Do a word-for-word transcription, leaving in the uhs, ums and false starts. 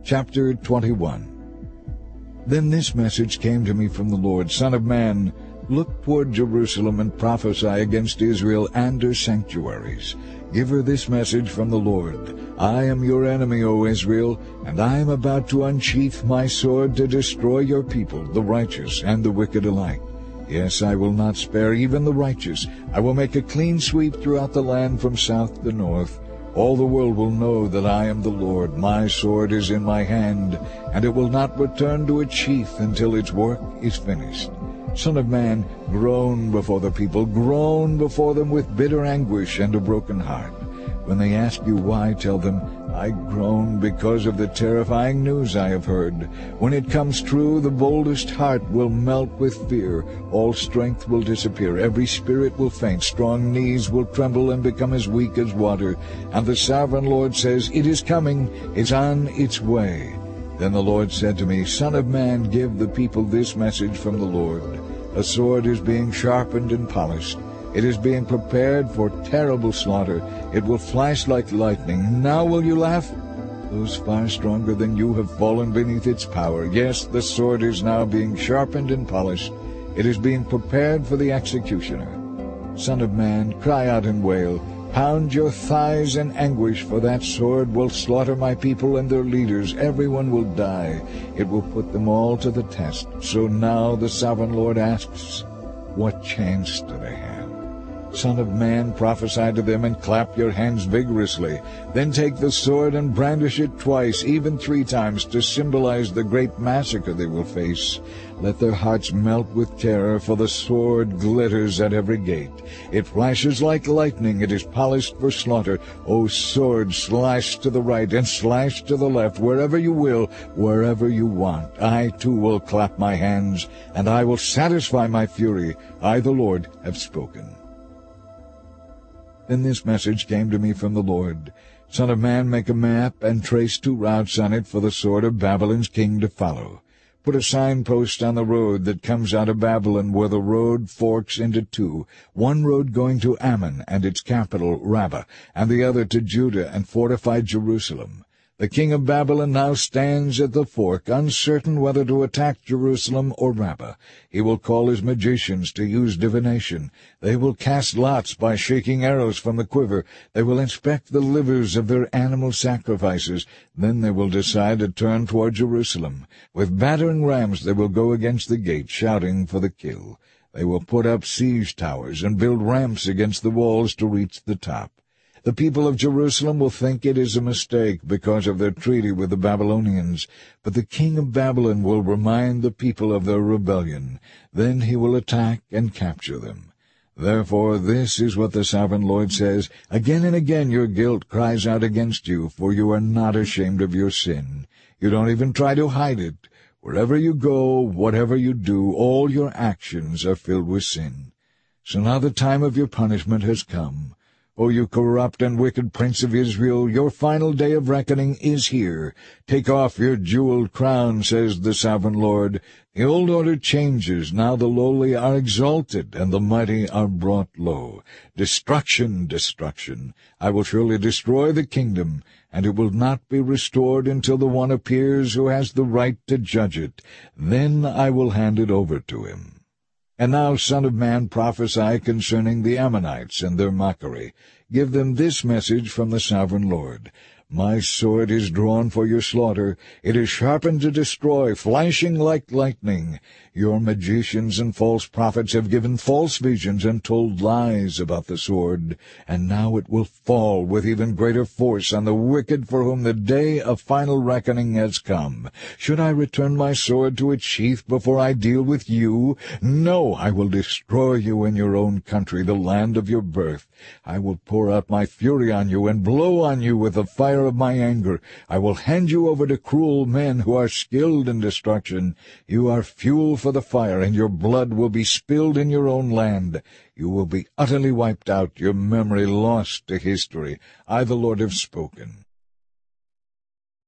Chapter twenty-one. Then this message came to me from the Lord, Son of man, look toward Jerusalem and prophesy against Israel and her sanctuaries. Give her this message from the Lord. I am your enemy, O Israel, and I am about to unsheath my sword to destroy your people, the righteous and the wicked alike. Yes, I will not spare even the righteous. I will make a clean sweep throughout the land from south to north. All the world will know that I am the Lord. My sword is in my hand, and it will not return to its sheath until its work is finished. Son of man, groan before the people, groan before them with bitter anguish and a broken heart. When they ask you why, tell them, I groan because of the terrifying news I have heard. When it comes true, the boldest heart will melt with fear. All strength will disappear. Every spirit will faint. Strong knees will tremble and become as weak as water. And the sovereign Lord says, it is coming. It's on its way. Then the Lord said to me, Son of man, give the people this message from the Lord. A sword is being sharpened and polished. It is being prepared for terrible slaughter. It will flash like lightning. Now will you laugh? Those far stronger than you have fallen beneath its power. Yes, the sword is now being sharpened and polished. It is being prepared for the executioner. Son of man, cry out and wail. Pound your thighs in anguish, for that sword will slaughter my people and their leaders. Everyone will die. It will put them all to the test. So now the sovereign Lord asks, what chance do they have? Son of man, prophesy to them and clap your hands vigorously. Then take the sword and brandish it twice, even three times, to symbolize the great massacre they will face. Let their hearts melt with terror, for the sword glitters at every gate. It flashes like lightning. It is polished for slaughter. O sword, slash to the right and slash to the left, wherever you will, wherever you want. I too will clap my hands, and I will satisfy my fury. I, the Lord, have spoken. Then this message came to me from the Lord. Son of man, make a map and trace two routes on it for the sword of Babylon's king to follow. Put a signpost on the road that comes out of Babylon where the road forks into two, one road going to Ammon and its capital, Rabbah, and the other to Judah and fortified Jerusalem. The king of Babylon now stands at the fork, uncertain whether to attack Jerusalem or Rabbah. He will call his magicians to use divination. They will cast lots by shaking arrows from the quiver. They will inspect the livers of their animal sacrifices. Then they will decide to turn toward Jerusalem. With battering rams they will go against the gate, shouting for the kill. They will put up siege towers and build ramps against the walls to reach the top. The people of Jerusalem will think it is a mistake because of their treaty with the Babylonians, but the king of Babylon will remind the people of their rebellion. Then he will attack and capture them. Therefore this is what the sovereign Lord says, Again and again your guilt cries out against you, for you are not ashamed of your sin. You don't even try to hide it. Wherever you go, whatever you do, all your actions are filled with sin. So now the time of your punishment has come. O you corrupt and wicked prince of Israel, your final day of reckoning is here. Take off your jeweled crown, says the sovereign Lord. The old order changes. Now the lowly are exalted, and the mighty are brought low. Destruction, destruction. I will surely destroy the kingdom, and it will not be restored until the one appears who has the right to judge it. Then I will hand it over to him. And now, Son of man, prophesy concerning the Ammonites and their mockery. Give them this message from the sovereign Lord. My sword is drawn for your slaughter. It is sharpened to destroy, flashing like lightning. Your magicians and false prophets have given false visions and told lies about the sword. And now it will fall with even greater force on the wicked for whom the day of final reckoning has come. Should I return my sword to its sheath before I deal with you? No, I will destroy you in your own country, the land of your birth. I will pour out my fury on you and blow on you with the fire of my anger. I will hand you over to cruel men who are skilled in destruction. You are fuel for the fire, and your blood will be spilled in your own land. You will be utterly wiped out, your memory lost to history. I, the Lord, have spoken.